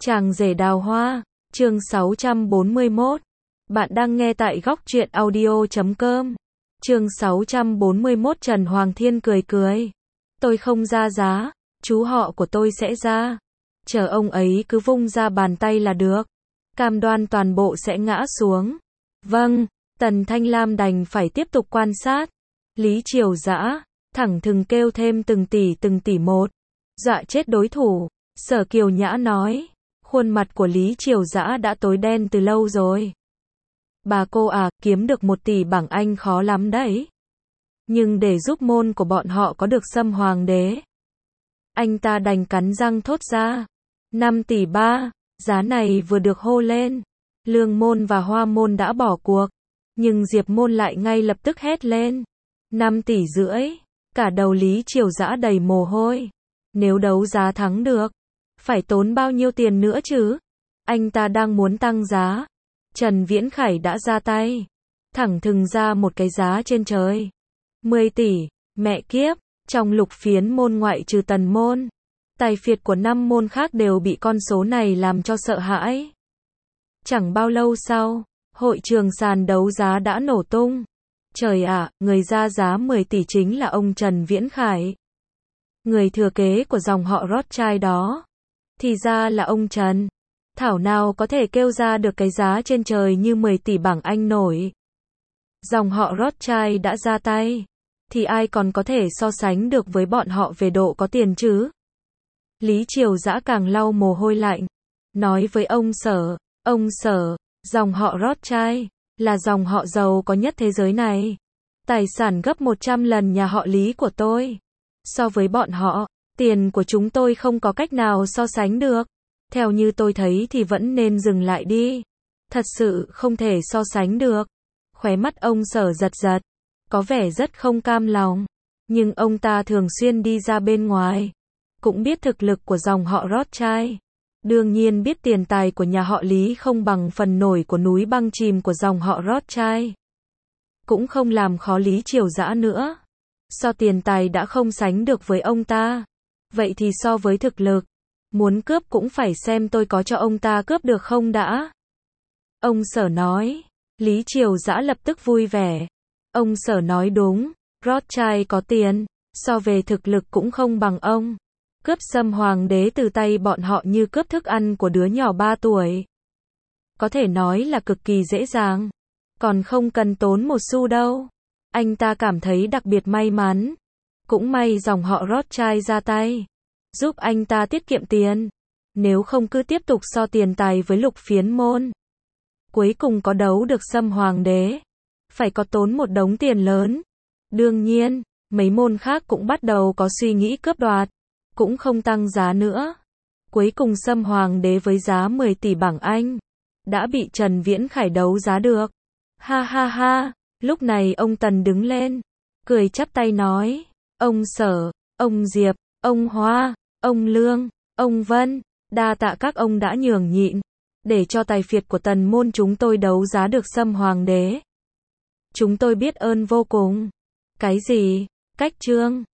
Chàng rể đào hoa, chương 641. Bạn đang nghe tại góc truyện audio.com. Chương 641. Trần Hoàng Thiên cười cười. Tôi không ra giá, chú họ của tôi sẽ ra. Chờ ông ấy cứ vung ra bàn tay là được. Cam đoan toàn bộ sẽ ngã xuống. Vâng, Tần Thanh Lam đành phải tiếp tục quan sát. Lý Triều Dã, thẳng thừng kêu thêm từng tỷ một. Dọa chết đối thủ. Sở Kiều Nhã nói. Khuôn mặt của Lý Triều Dã đã tối đen từ lâu rồi. Bà cô à, kiếm được 1 tỷ bảng Anh khó lắm đấy. Nhưng để giúp môn của bọn họ có được Sâm Hoàng đế, anh ta đành cắn răng thốt ra. 5 tỷ 3, giá này vừa được hô lên. Lương môn và Hoa môn đã bỏ cuộc. Nhưng Diệp môn lại ngay lập tức hét lên. 5 tỷ rưỡi. Cả đầu Lý Triều Dã đầy mồ hôi. Nếu đấu giá thắng được, phải tốn bao nhiêu tiền nữa chứ? Anh ta đang muốn tăng giá. Trần Viễn Khải đã ra tay. Thẳng thừng ra một cái giá trên trời. 10 tỷ. Mẹ kiếp. Trong lục phiến môn ngoại trừ Tần môn, tài phiệt của 5 môn khác đều bị con số này làm cho sợ hãi. Chẳng bao lâu sau, hội trường sàn đấu giá đã nổ tung. Trời ạ, người ra giá 10 tỷ chính là ông Trần Viễn Khải. Người thừa kế của dòng họ Rothschild đó. Thì ra là ông Trần. Thảo nào có thể kêu ra được cái giá trên trời như 10 tỷ bảng Anh nổi. Dòng họ Rothschild đã ra tay. Thì ai còn có thể so sánh được với bọn họ về độ có tiền chứ? Lý Triều Dã càng lau mồ hôi lạnh. Nói với ông Sở, dòng họ Rothschild là dòng họ giàu có nhất thế giới này. Tài sản gấp 100 lần nhà họ Lý của tôi. So với bọn họ, tiền của chúng tôi không có cách nào so sánh được. Theo như tôi thấy thì vẫn nên dừng lại đi. Thật sự không thể so sánh được. Khóe mắt ông Sở giật giật. Có vẻ rất không cam lòng. Nhưng ông ta thường xuyên đi ra bên ngoài. Cũng biết thực lực của dòng họ Rothschild. Đương nhiên biết tiền tài của nhà họ Lý không bằng phần nổi của núi băng chìm của dòng họ Rothschild. Cũng không làm khó Lý Triều Dã nữa. So tiền tài đã không sánh được với ông ta. Vậy thì so với thực lực, muốn cướp cũng phải xem tôi có cho ông ta cướp được không đã. Ông Sở nói. Lý Triều Dã lập tức vui vẻ. Ông Sở nói đúng. Rothschild có tiền, so về thực lực cũng không bằng ông. Cướp Sâm Hoàng đế từ tay bọn họ như cướp thức ăn của đứa nhỏ 3 tuổi. Có thể nói là cực kỳ dễ dàng. Còn không cần tốn một xu đâu. Anh ta cảm thấy đặc biệt may mắn. Cũng may dòng họ Rothschild ra tay, giúp anh ta tiết kiệm tiền. Nếu không cứ tiếp tục so tiền tài với lục phiến môn, cuối cùng có đấu được Sâm Hoàng đế, phải có tốn một đống tiền lớn. Đương nhiên, mấy môn khác cũng bắt đầu có suy nghĩ cướp đoạt, cũng không tăng giá nữa. Cuối cùng Sâm Hoàng đế với giá 10 tỷ bảng Anh đã bị Trần Viễn Khải đấu giá được. Ha ha ha. Lúc này ông Tần đứng lên, cười chắp tay nói. Ông Sở, ông Diệp, ông Hoa, ông Lương, ông Vân, đa tạ các ông đã nhường nhịn, để cho tài phiệt của Tần môn chúng tôi đấu giá được Sâm Hoàng đế. Chúng tôi biết ơn vô cùng. Cái gì? Cách trương?